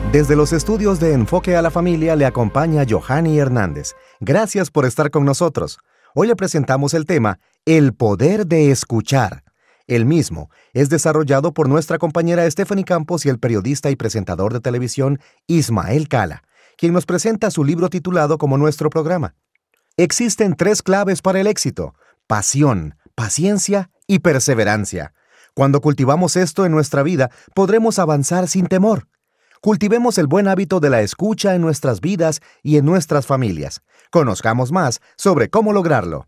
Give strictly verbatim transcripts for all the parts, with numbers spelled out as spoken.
Desde los estudios de Enfoque a la Familia le acompaña Johanny Hernández. Gracias por estar con nosotros. Hoy le presentamos el tema El poder de escuchar. El mismo es desarrollado por nuestra compañera Stephanie Campos y el periodista y presentador de televisión Ismael Cala, quien nos presenta su libro titulado como nuestro programa. Existen tres claves para el éxito: pasión, paciencia y perseverancia. Cuando cultivamos esto en nuestra vida, podremos avanzar sin temor. Cultivemos el buen hábito de la escucha en nuestras vidas y en nuestras familias. Conozcamos más sobre cómo lograrlo.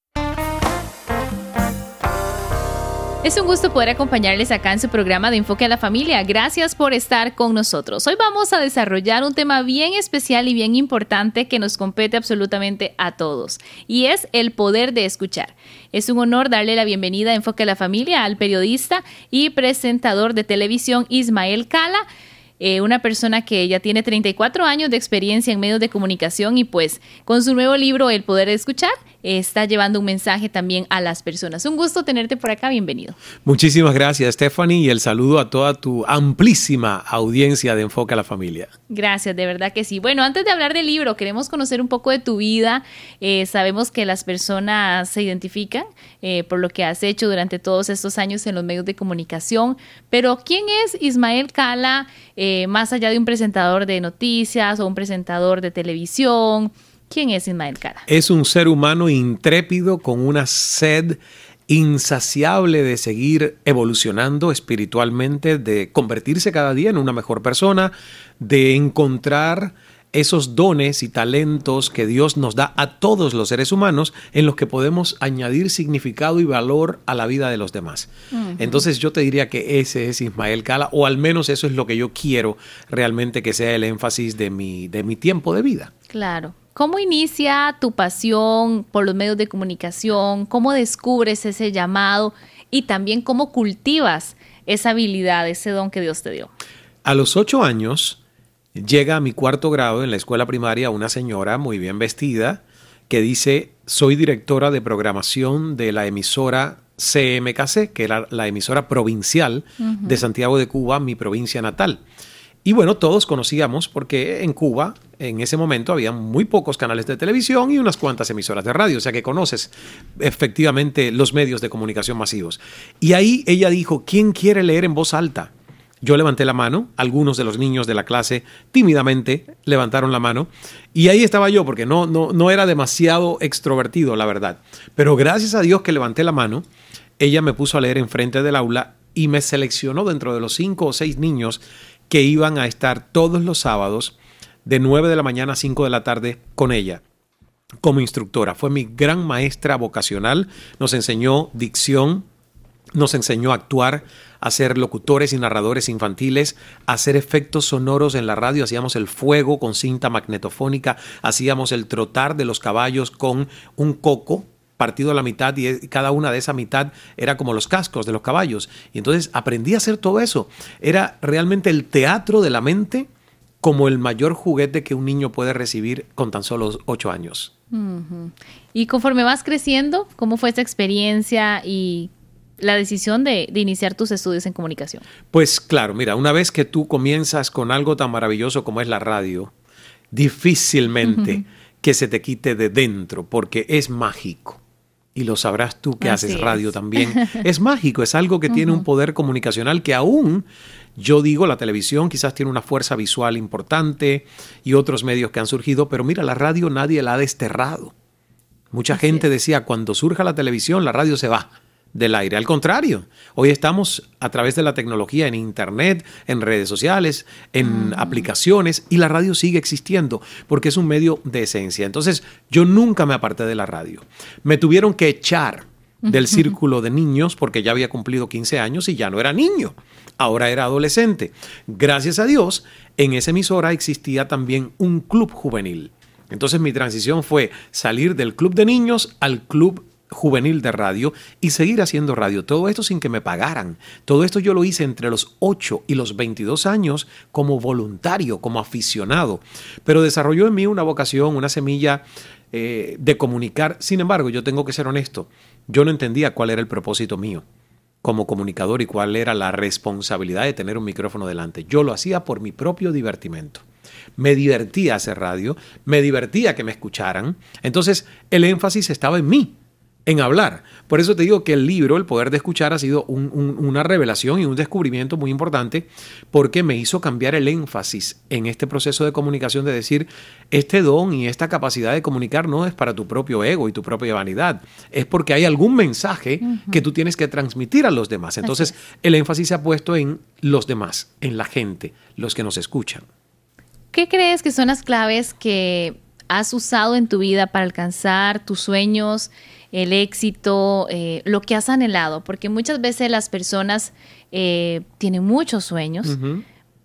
Es un gusto poder acompañarles acá en su programa de Enfoque a la Familia. Gracias por estar con nosotros. Hoy vamos a desarrollar un tema bien especial y bien importante que nos compete absolutamente a todos, y es el poder de escuchar. Es un honor darle la bienvenida a Enfoque a la Familia al periodista y presentador de televisión Ismael Cala, Eh, una persona que ya tiene treinta y cuatro años de experiencia en medios de comunicación y pues con su nuevo libro El poder de escuchar eh, está llevando un mensaje también a las personas. Un gusto tenerte por acá, bienvenido. Muchísimas gracias, Stephanie, y el saludo a toda tu amplísima audiencia de Enfoque a la Familia. Gracias, de verdad que sí. Bueno, antes de hablar del libro, queremos conocer un poco de tu vida. Eh, sabemos que las personas se identifican eh, por lo que has hecho durante todos estos años en los medios de comunicación, pero ¿quién es Ismael Cala? Eh, Eh, más allá de un presentador de noticias o un presentador de televisión, ¿quién es Ismael Cala? Es un ser humano intrépido con una sed insaciable de seguir evolucionando espiritualmente, de convertirse cada día en una mejor persona, de encontrar esos dones y talentos que Dios nos da a todos los seres humanos en los que podemos añadir significado y valor a la vida de los demás. Uh-huh. Entonces yo te diría que ese es Ismael Cala, o al menos eso es lo que yo quiero realmente que sea el énfasis de mi, de mi tiempo de vida. Claro. ¿Cómo inicia tu pasión por los medios de comunicación? ¿Cómo descubres ese llamado? Y también cómo cultivas esa habilidad, ese don que Dios te dio. A los ocho años llega a mi cuarto grado en la escuela primaria una señora muy bien vestida que dice: soy directora de programación de la emisora C M K C, que era la emisora provincial uh-huh. de Santiago de Cuba, mi provincia natal. Y bueno, todos conocíamos porque en Cuba en ese momento había muy pocos canales de televisión y unas cuantas emisoras de radio, o sea que conoces efectivamente los medios de comunicación masivos. Y ahí ella dijo: ¿quién quiere leer en voz alta? Yo levanté la mano, algunos de los niños de la clase tímidamente levantaron la mano y ahí estaba yo porque no, no, no era demasiado extrovertido, la verdad. Pero gracias a Dios que levanté la mano, ella me puso a leer enfrente del aula y me seleccionó dentro de los cinco o seis niños que iban a estar todos los sábados de nueve de la mañana a cinco de la tarde con ella como instructora. Fue mi gran maestra vocacional, nos enseñó dicción, nos enseñó a actuar, a ser locutores y narradores infantiles, a hacer efectos sonoros en la radio. Hacíamos el fuego con cinta magnetofónica, hacíamos el trotar de los caballos con un coco partido a la mitad y cada una de esa mitad era como los cascos de los caballos. Y entonces aprendí a hacer todo eso. Era realmente el teatro de la mente como el mayor juguete que un niño puede recibir con tan solo ocho años. Uh-huh. Y conforme vas creciendo, ¿cómo fue esa experiencia y la decisión de, de iniciar tus estudios en comunicación? Pues claro, mira, una vez que tú comienzas con algo tan maravilloso como es la radio, difícilmente uh-huh. que se te quite de dentro, porque es mágico. Y lo sabrás tú que Así haces radio es. También. Es mágico, es algo que uh-huh. tiene un poder comunicacional que aún, yo digo, la televisión quizás tiene una fuerza visual importante y otros medios que han surgido, pero mira, la radio nadie la ha desterrado. Mucha Así gente es. Decía, cuando surja la televisión, la radio se va del aire. Al contrario, hoy estamos a través de la tecnología en internet, en redes sociales, en mm. aplicaciones, y la radio sigue existiendo porque es un medio de esencia. Entonces, yo nunca me aparté de la radio. Me tuvieron que echar del círculo de niños porque ya había cumplido quince años y ya no era niño, ahora era adolescente. Gracias a Dios, en esa emisora existía también un club juvenil. Entonces, mi transición fue salir del club de niños al club juvenil de radio y seguir haciendo radio. Todo esto sin que me pagaran. Todo esto yo lo hice entre los ocho y los veintidós años como voluntario, como aficionado. Pero desarrolló en mí una vocación, una semilla eh, de comunicar. Sin embargo, yo tengo que ser honesto. Yo no entendía cuál era el propósito mío. como comunicador y cuál era la responsabilidad de tener un micrófono delante. Yo lo hacía por mi propio divertimento. Me divertía hacer radio, me divertía que me escucharan. Entonces, el énfasis estaba en mí, en hablar. Por eso te digo que el libro, El Poder de Escuchar, ha sido un, un, una revelación y un descubrimiento muy importante porque me hizo cambiar el énfasis en este proceso de comunicación, de decir, este don y esta capacidad de comunicar no es para tu propio ego y tu propia vanidad, es porque hay algún mensaje uh-huh. que tú tienes que transmitir a los demás. Entonces, el énfasis se ha puesto en los demás, en la gente, los que nos escuchan. ¿Qué crees que son las claves que has usado en tu vida para alcanzar tus sueños, el éxito, eh, lo que has anhelado? Porque muchas veces las personas eh, tienen muchos sueños, uh-huh.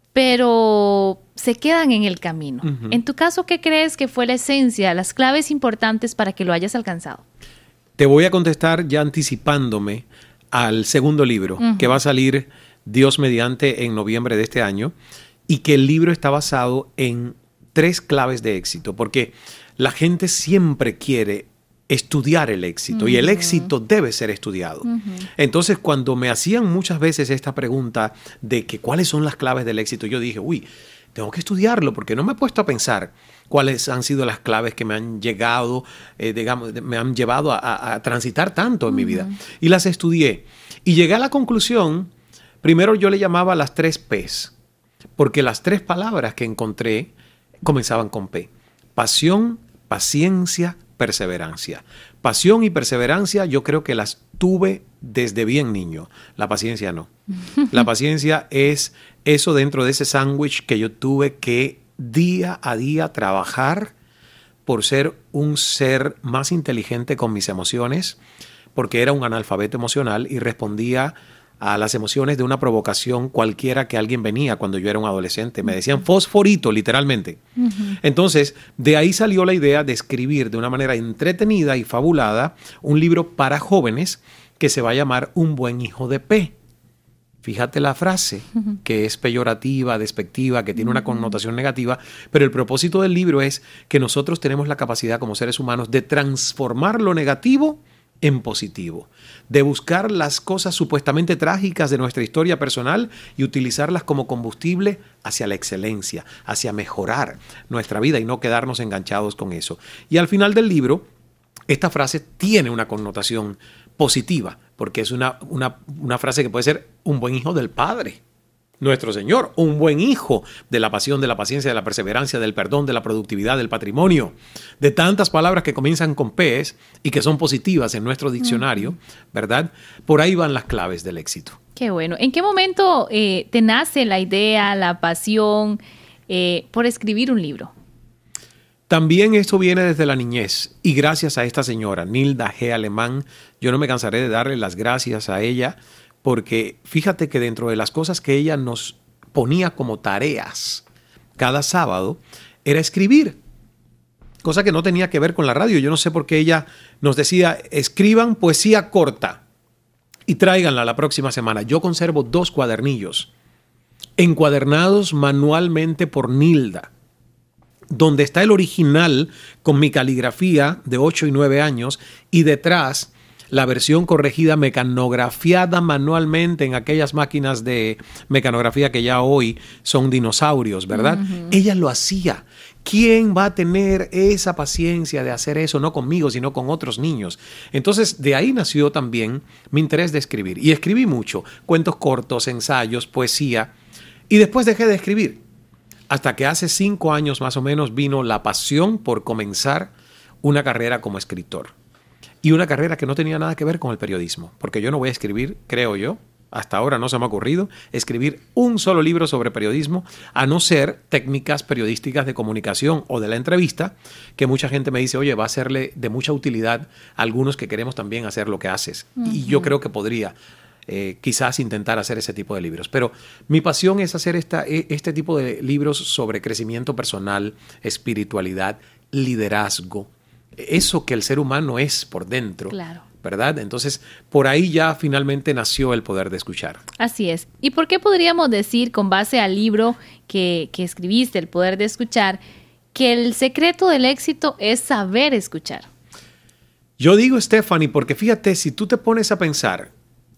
pero se quedan en el camino. Uh-huh. En tu caso, ¿qué crees que fue la esencia, las claves importantes para que lo hayas alcanzado? Te voy a contestar ya anticipándome al segundo libro, uh-huh. que va a salir Dios mediante en noviembre de este año, y que el libro está basado en tres claves de éxito, porque la gente siempre quiere estudiar el éxito uh-huh. y el éxito debe ser estudiado. Uh-huh. Entonces, cuando me hacían muchas veces esta pregunta de que cuáles son las claves del éxito, yo dije, uy, tengo que estudiarlo porque no me he puesto a pensar cuáles han sido las claves que me han llegado, eh, digamos, me han llevado a, a, a transitar tanto en uh-huh. mi vida. Y las estudié. Y llegué a la conclusión, primero yo le llamaba las tres P's, porque las tres palabras que encontré comenzaban con P. Pasión, paciencia, perseverancia. Pasión y perseverancia yo creo que las tuve desde bien niño. La paciencia no. La paciencia es eso dentro de ese sándwich que yo tuve que día a día trabajar por ser un ser más inteligente con mis emociones, porque era un analfabeto emocional y respondía a las emociones de una provocación cualquiera que alguien venía cuando yo era un adolescente. Me decían fosforito, literalmente. Uh-huh. Entonces, de ahí salió la idea de escribir de una manera entretenida y fabulada un libro para jóvenes que se va a llamar Un buen hijo de P. Fíjate la frase, uh-huh. que es peyorativa, despectiva, que tiene una connotación negativa, pero el propósito del libro es que nosotros tenemos la capacidad como seres humanos de transformar lo negativo en positivo, de buscar las cosas supuestamente trágicas de nuestra historia personal y utilizarlas como combustible hacia la excelencia, hacia mejorar nuestra vida y no quedarnos enganchados con eso. Y al final del libro, esta frase tiene una connotación positiva, porque es una, una, una frase que puede ser un buen hijo del Padre, nuestro Señor, un buen hijo de la pasión, de la paciencia, de la perseverancia, del perdón, de la productividad, del patrimonio, de tantas palabras que comienzan con P's y que son positivas en nuestro diccionario, uh-huh. ¿verdad? Por ahí van las claves del éxito. Qué bueno. ¿En qué momento eh, te nace la idea, la pasión eh, por escribir un libro? También esto viene desde la niñez y gracias a esta señora, Nilda G. Alemán, yo no me cansaré de darle las gracias a ella, porque fíjate que dentro de las cosas que ella nos ponía como tareas cada sábado era escribir, cosa que no tenía que ver con la radio. Yo no sé por qué ella nos decía, escriban poesía corta y tráiganla la próxima semana. Yo conservo dos cuadernillos encuadernados manualmente por Nilda, donde está el original con mi caligrafía de ocho y nueve años y detrás la versión corregida mecanografiada manualmente en aquellas máquinas de mecanografía que ya hoy son dinosaurios, ¿verdad? Uh-huh. Ella lo hacía. ¿Quién va a tener esa paciencia de hacer eso? No conmigo, sino con otros niños. Entonces, de ahí nació también mi interés de escribir. Y escribí mucho, cuentos cortos, ensayos, poesía. Y después dejé de escribir. Hasta que hace cinco años más o menos vino la pasión por comenzar una carrera como escritor. Y una carrera que no tenía nada que ver con el periodismo, porque yo no voy a escribir, creo yo, hasta ahora no se me ha ocurrido, escribir un solo libro sobre periodismo, a no ser técnicas periodísticas de comunicación o de la entrevista, que mucha gente me dice, oye, va a serle de mucha utilidad a algunos que queremos también hacer lo que haces. Uh-huh. Y yo creo que podría eh, quizás intentar hacer ese tipo de libros. Pero mi pasión es hacer esta, este tipo de libros sobre crecimiento personal, espiritualidad, liderazgo, eso que el ser humano es por dentro, claro. ¿verdad? Entonces, por ahí ya finalmente nació el poder de escuchar. Así es. ¿Y por qué podríamos decir, con base al libro que, que escribiste, El Poder de Escuchar, que el secreto del éxito es saber escuchar? Yo digo, Stephanie, porque fíjate, si tú te pones a pensar,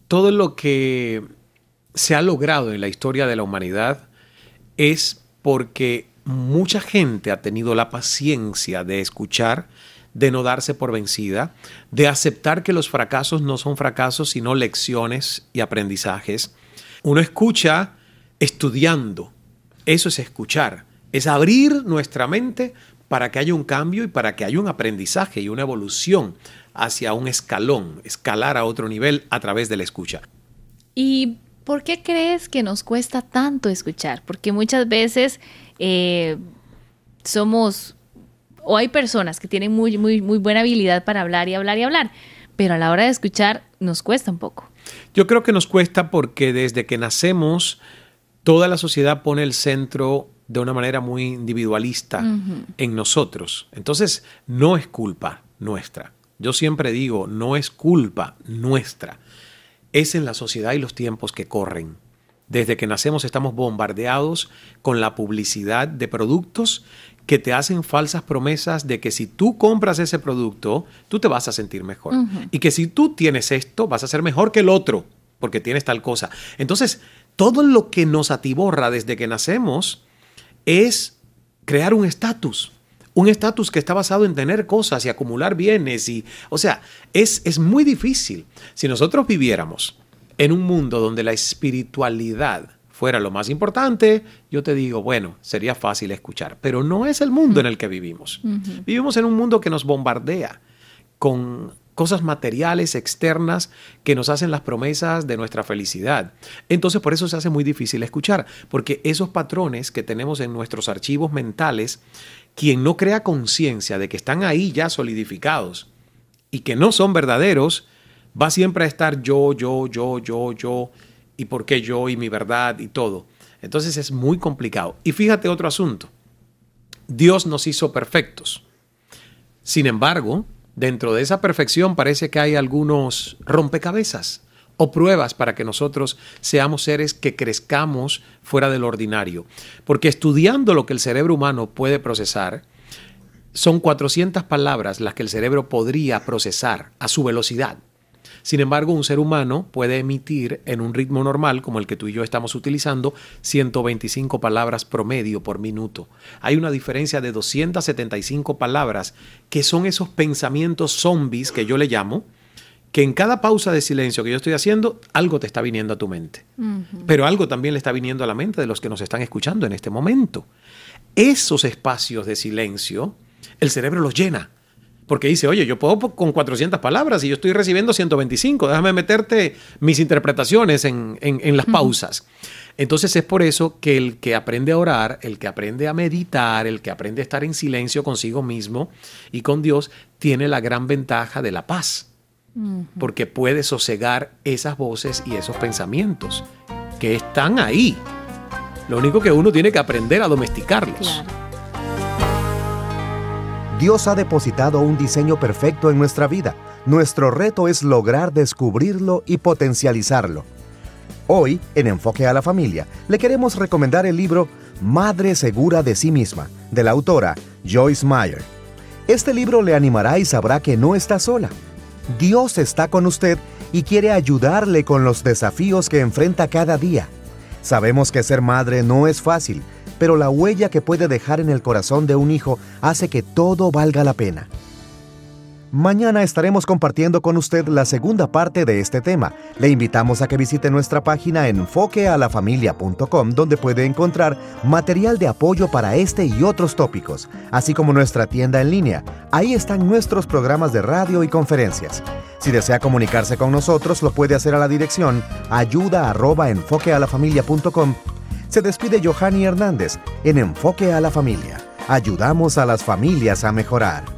todo lo que se ha logrado en la historia de la humanidad es porque mucha gente ha tenido la paciencia de escuchar, de no darse por vencida, de aceptar que los fracasos no son fracasos, sino lecciones y aprendizajes. Uno escucha estudiando. Eso es escuchar. Es abrir nuestra mente para que haya un cambio y para que haya un aprendizaje y una evolución hacia un escalón, escalar a otro nivel a través de la escucha. ¿Y por qué crees que nos cuesta tanto escuchar? Porque muchas veces eh, somos, o hay personas que tienen muy, muy, muy buena habilidad para hablar y hablar y hablar, pero a la hora de escuchar nos cuesta un poco. Yo creo que nos cuesta porque desde que nacemos, toda la sociedad pone el centro de una manera muy individualista uh-huh. en nosotros. Entonces, no es culpa nuestra. Yo siempre digo, no es culpa nuestra. Es en la sociedad y los tiempos que corren. Desde que nacemos estamos bombardeados con la publicidad de productos que te hacen falsas promesas de que si tú compras ese producto, tú te vas a sentir mejor. Uh-huh. Y que si tú tienes esto, vas a ser mejor que el otro, porque tienes tal cosa. Entonces, todo lo que nos atiborra desde que nacemos es crear un estatus. Un estatus que está basado en tener cosas y acumular bienes. Y, o sea, es, es muy difícil. Si nosotros viviéramos en un mundo donde la espiritualidad fuera lo más importante, yo te digo, bueno, sería fácil escuchar. Pero no es el mundo en el que vivimos. Uh-huh. Vivimos en un mundo que nos bombardea con cosas materiales externas que nos hacen las promesas de nuestra felicidad. Entonces, por eso se hace muy difícil escuchar, porque esos patrones que tenemos en nuestros archivos mentales, quien no crea conciencia de que están ahí ya solidificados y que no son verdaderos, va siempre a estar yo, yo, yo, yo, yo, y por qué yo, y mi verdad, y todo. Entonces es muy complicado. Y fíjate otro asunto. Dios nos hizo perfectos. Sin embargo, dentro de esa perfección parece que hay algunos rompecabezas o pruebas para que nosotros seamos seres que crezcamos fuera del ordinario. Porque estudiando lo que el cerebro humano puede procesar, son cuatrocientas palabras las que el cerebro podría procesar a su velocidad. Sin embargo, un ser humano puede emitir en un ritmo normal, como el que tú y yo estamos utilizando, ciento veinticinco palabras promedio por minuto. Hay una diferencia de doscientas setenta y cinco palabras, que son esos pensamientos zombies que yo le llamo, que en cada pausa de silencio que yo estoy haciendo, algo te está viniendo a tu mente. Uh-huh. Pero algo también le está viniendo a la mente de los que nos están escuchando en este momento. Esos espacios de silencio, el cerebro los llena. Porque dice, oye, yo puedo con cuatrocientas palabras y yo estoy recibiendo ciento veinticinco. Déjame meterte mis interpretaciones en, en, en las pausas. Uh-huh. Entonces es por eso que el que aprende a orar, el que aprende a meditar, el que aprende a estar en silencio consigo mismo y con Dios, tiene la gran ventaja de la paz. Uh-huh. Porque puede sosegar esas voces y esos pensamientos que están ahí. Lo único que uno tiene que aprender a domesticarlos. Claro. Dios ha depositado un diseño perfecto en nuestra vida. Nuestro reto es lograr descubrirlo y potencializarlo. Hoy, en Enfoque a la Familia, le queremos recomendar el libro Madre Segura de Sí Misma, de la autora Joyce Meyer. Este libro le animará y sabrá que no está sola. Dios está con usted y quiere ayudarle con los desafíos que enfrenta cada día. Sabemos que ser madre no es fácil, pero la huella que puede dejar en el corazón de un hijo hace que todo valga la pena. Mañana estaremos compartiendo con usted la segunda parte de este tema. Le invitamos a que visite nuestra página enfoque a la familia punto com, donde puede encontrar material de apoyo para este y otros tópicos, así como nuestra tienda en línea. Ahí están nuestros programas de radio y conferencias. Si desea comunicarse con nosotros, lo puede hacer a la dirección ayuda arroba enfoque a la familia punto com. Se despide Johanny Hernández en Enfoque a la Familia. Ayudamos a las familias a mejorar.